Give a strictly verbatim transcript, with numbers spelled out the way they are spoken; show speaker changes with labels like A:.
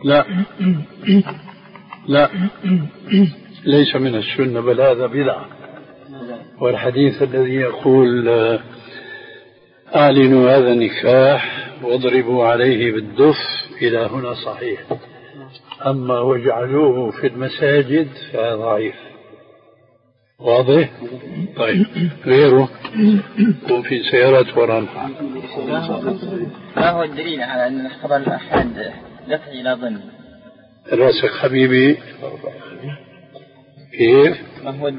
A: لا لا ليس من السنة، بل هذا بدعة. والحديث الذي يقول أعلنوا هذا النكاح واضربوا عليه بالدف إلى هنا صحيح، أما وجعلوه في المساجد فضعيف. واضح؟ طيب غيره وفي سيارات ورانها.
B: ما هو الدليل على أن خبر الأحاد دفع إلى ظن؟
A: راسك حبيبي كيف؟
B: ما هو